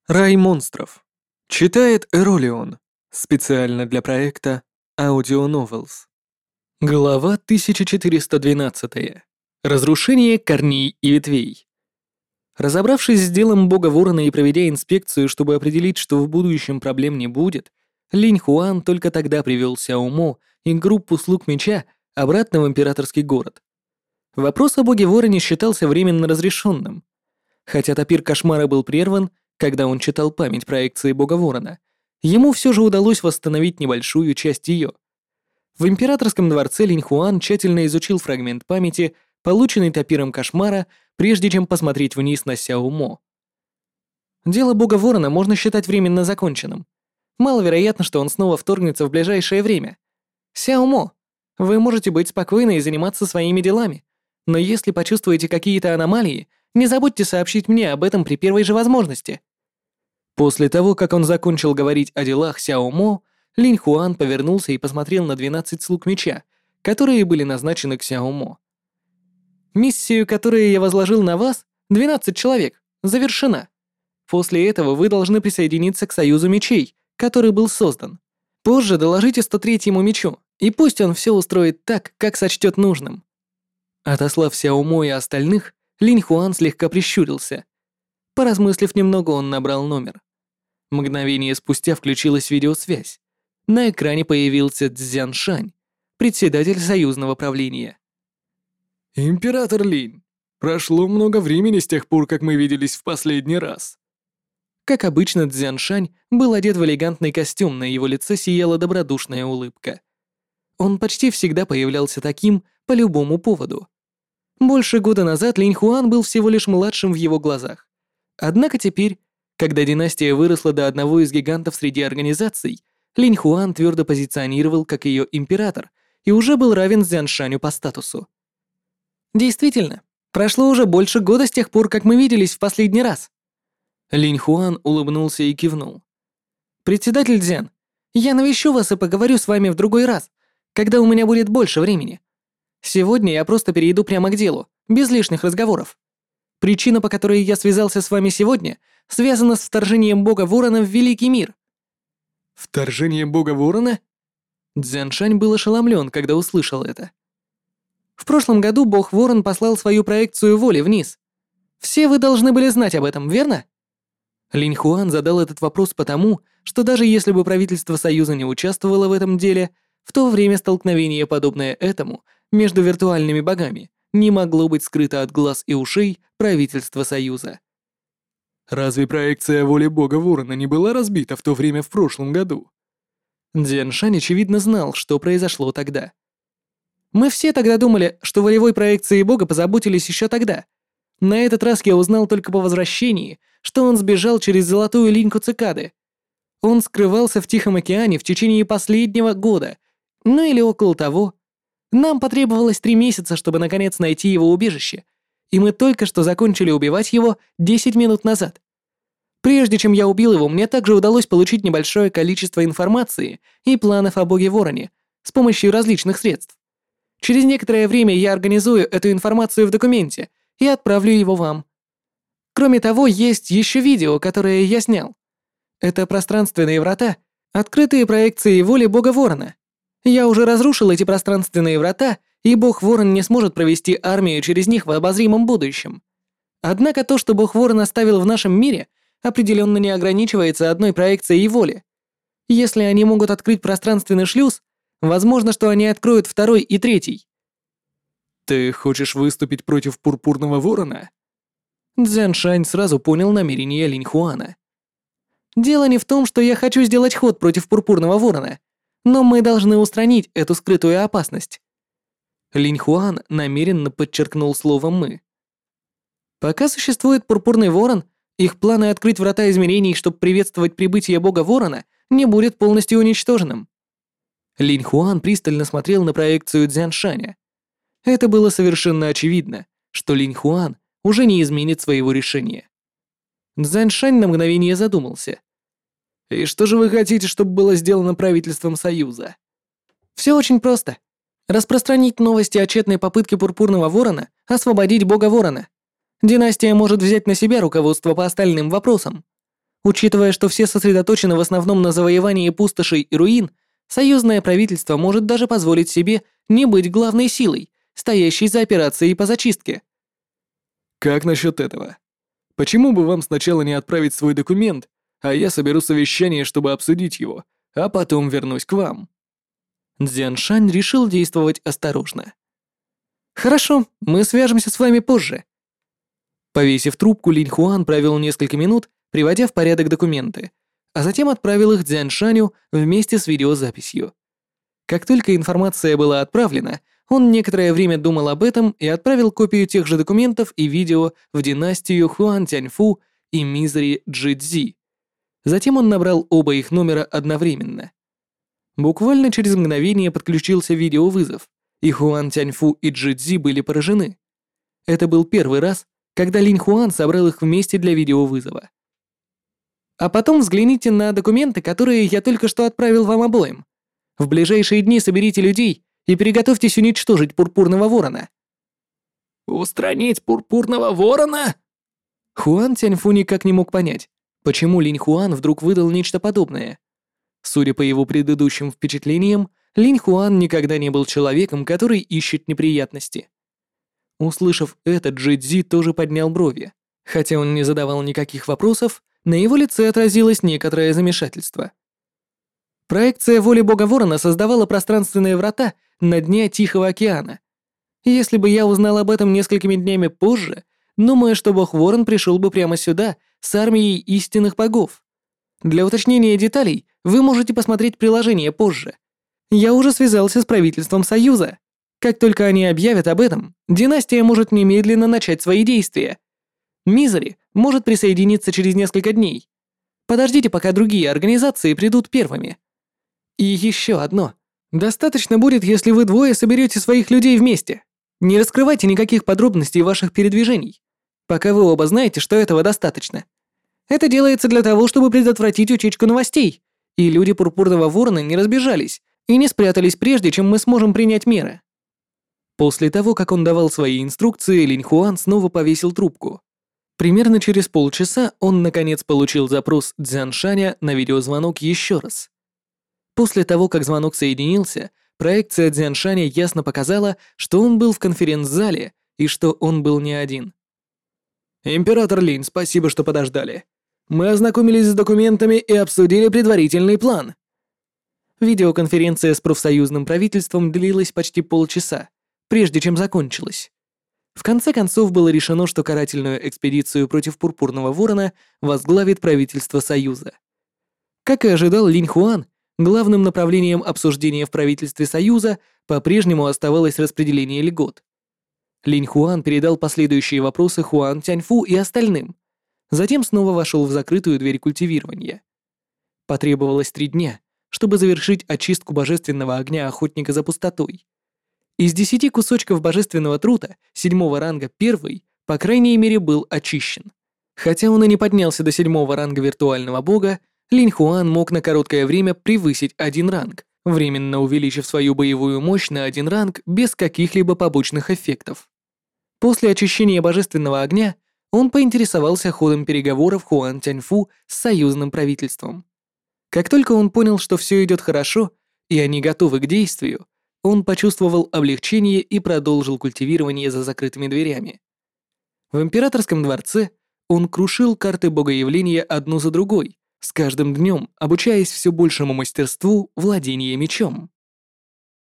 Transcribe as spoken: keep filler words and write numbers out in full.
Рай монстров. Читает Эролион. Специально для проекта Audio Novels. Глава тысяча четыреста двенадцать. Разрушение корней и ветвей. Разобравшись с делом бога Ворона и проведя инспекцию, чтобы определить, что в будущем проблем не будет, Линь Хуан только тогда привел Сяо Мо и группу слуг меча обратно в императорский город. Вопрос о боге Вороне считался временно разрешенным. Хотя топир кошмара был прерван, когда он читал память проекции бога Ворона, ему все же удалось восстановить небольшую часть ее. В императорском дворце Линь Хуан тщательно изучил фрагмент памяти, полученный топиром кошмара, прежде чем посмотреть вниз на Сяо Мо. Дело бога Ворона можно считать временно законченным. Маловероятно, что он снова вторгнется в ближайшее время. Сяо Мо, вы можете быть спокойны и заниматься своими делами, но если почувствуете какие-то аномалии, не забудьте сообщить мне об этом при первой же возможности. После того, как он закончил говорить о делах Сяо Мо, Линь Хуан повернулся и посмотрел на двенадцать слуг меча, которые были назначены к Сяо Мо. Миссию, которую я возложил на вас, двенадцать человек, завершена. После этого вы должны присоединиться к Союзу мечей, который был создан. Позже доложите сто третьему мечу, и пусть он все устроит так, как сочтет нужным. Отослав Сяо Мо и остальных, Линь Хуан слегка прищурился. Поразмыслив немного, он набрал номер. Мгновение спустя включилась видеосвязь. На экране появился Цзян Шань, председатель союзного правления. «Император Линь, прошло много времени с тех пор, как мы виделись в последний раз». Как обычно, Цзян Шань был одет в элегантный костюм, на его лице сияла добродушная улыбка. Он почти всегда появлялся таким по любому поводу. Больше года назад Линь Хуан был всего лишь младшим в его глазах. Однако теперь, когда династия выросла до одного из гигантов среди организаций, Линь Хуан твердо позиционировал как ее император и уже был равен Цзяншаню по статусу. Действительно, прошло уже больше года с тех пор, как мы виделись в последний раз. Линь Хуан улыбнулся и кивнул. Председатель Цзян, я навещу вас и поговорю с вами в другой раз, когда у меня будет больше времени. Сегодня я просто перейду прямо к делу, без лишних разговоров. Причина, по которой я связался с вами сегодня, связана с вторжением бога Ворона в Великий мир. «Вторжение бога Ворона?» Цзяншань был ошеломлен, когда услышал это. В прошлом году бог Ворон послал свою проекцию воли вниз. Все вы должны были знать об этом, верно? Линь Хуан задал этот вопрос потому, что даже если бы правительство Союза не участвовало в этом деле, в то время столкновение, подобное этому, между виртуальными богами, не могло быть скрыто от глаз и ушей правительства Союза. «Разве проекция воли бога Ворона не была разбита в то время в прошлом году?» Цзян Шань очевидно знал, что произошло тогда. Мы все тогда думали, что волевой проекцией бога позаботились еще тогда. На этот раз я узнал только по возвращении, что он сбежал через золотую линьку цикады. Он скрывался в Тихом океане в течение последнего года, ну или около того. Нам потребовалось три месяца, чтобы наконец найти его убежище, и мы только что закончили убивать его десять минут назад. Прежде чем я убил его, мне также удалось получить небольшое количество информации и планов о боге Вороне с помощью различных средств. Через некоторое время я организую эту информацию в документе и отправлю его вам. Кроме того, есть еще видео, которое я снял. Это пространственные врата, открытые проекции воли бога Ворона. Я уже разрушил эти пространственные врата, и бог Ворон не сможет провести армию через них в обозримом будущем. Однако то, что бог Ворон оставил в нашем мире, определенно не ограничивается одной проекцией воли. Если они могут открыть пространственный шлюз, возможно, что они откроют второй и третий. «Ты хочешь выступить против Пурпурного Ворона?» Цзян Шань сразу понял намерение Линь Хуана. «Дело не в том, что я хочу сделать ход против Пурпурного Ворона, но мы должны устранить эту скрытую опасность». Линь Хуан намеренно подчеркнул слово «мы». Пока существует Пурпурный Ворон, их планы открыть врата измерений, чтобы приветствовать прибытие бога Ворона, не будет полностью уничтоженным. Линь Хуан пристально смотрел на проекцию Цзян Шаня. Это было совершенно очевидно, что Линь Хуан уже не изменит своего решения. Цзян Шань на мгновение задумался. «И что же вы хотите, чтобы было сделано правительством Союза?» «Все очень просто. Распространить новости о тщетной попытке Пурпурного Ворона освободить бога Ворона. Династия может взять на себя руководство по остальным вопросам. Учитывая, что все сосредоточены в основном на завоевании пустошей и руин, союзное правительство может даже позволить себе не быть главной силой, стоящей за операцией по зачистке. Как насчет этого? Почему бы вам сначала не отправить свой документ, а я соберу совещание, чтобы обсудить его, а потом вернусь к вам?» Цзяншань решил действовать осторожно. «Хорошо, мы свяжемся с вами позже». Повесив трубку, Линь Хуан провел несколько минут, приводя в порядок документы, а затем отправил их Цзяншаню вместе с видеозаписью. Как только информация была отправлена, он некоторое время думал об этом и отправил копию тех же документов и видео в династию Хуан Тяньфу и Мизери Джидзи. Затем он набрал оба их номера одновременно. Буквально через мгновение подключился видеовызов, и Хуан Тяньфу и Джидзи были поражены. Это был первый раз, когда Линь Хуан собрал их вместе для видеовызова. А потом взгляните на документы, которые я только что отправил вам обоим. В ближайшие дни соберите людей и приготовьтесь уничтожить Пурпурного Ворона». «Устранить Пурпурного Ворона?» Хуан Тяньфу никак не мог понять, почему Линь Хуан вдруг выдал нечто подобное. Судя по его предыдущим впечатлениям, Линь Хуан никогда не был человеком, который ищет неприятности. Услышав это, Джидзи тоже поднял брови. Хотя он не задавал никаких вопросов, на его лице отразилось некоторое замешательство. Проекция воли Бога Ворона создавала пространственные врата на дне Тихого океана. Если бы я узнал об этом несколькими днями позже, думаю, что Бог Ворон пришел бы прямо сюда с армией истинных богов. Для уточнения деталей вы можете посмотреть приложение позже. Я уже связался с правительством Союза. Как только они объявят об этом, династия может немедленно начать свои действия. Мизери может присоединиться через несколько дней. Подождите, пока другие организации придут первыми. И еще одно. Достаточно будет, если вы двое соберете своих людей вместе. Не раскрывайте никаких подробностей ваших передвижений, пока вы оба знаете, что этого достаточно. Это делается для того, чтобы предотвратить утечку новостей, и люди Пурпурного Ворона не разбежались и не спрятались прежде, чем мы сможем принять меры. После того, как он давал свои инструкции, Линь Хуан снова повесил трубку. Примерно через полчаса он наконец получил запрос Цзяншаня на видеозвонок еще раз. После того, как звонок соединился, проекция Цзяншаня ясно показала, что он был в конференц-зале и что он был не один. «Император Линь, спасибо, что подождали. Мы ознакомились с документами и обсудили предварительный план». Видеоконференция с профсоюзным правительством длилась почти полчаса, прежде чем закончилась. В конце концов было решено, что карательную экспедицию против Пурпурного Ворона возглавит правительство Союза. Как и ожидал Линь Хуан, главным направлением обсуждения в правительстве Союза по-прежнему оставалось распределение льгот. Линь Хуан передал последующие вопросы Хуан Тяньфу и остальным, затем снова вошел в закрытую дверь культивирования. Потребовалось три дня, чтобы завершить очистку божественного огня охотника за пустотой. Из десяти кусочков божественного трута седьмого ранга первый, по крайней мере, был очищен. Хотя он и не поднялся до седьмого ранга виртуального бога, Линь Хуан мог на короткое время превысить один ранг, временно увеличив свою боевую мощь на один ранг без каких-либо побочных эффектов. После очищения божественного огня он поинтересовался ходом переговоров Хуан Тяньфу с союзным правительством. Как только он понял, что все идет хорошо и они готовы к действию, он почувствовал облегчение и продолжил культивирование за закрытыми дверями. В императорском дворце он крушил карты богоявления одну за другой, с каждым днем обучаясь все большему мастерству владения мечом.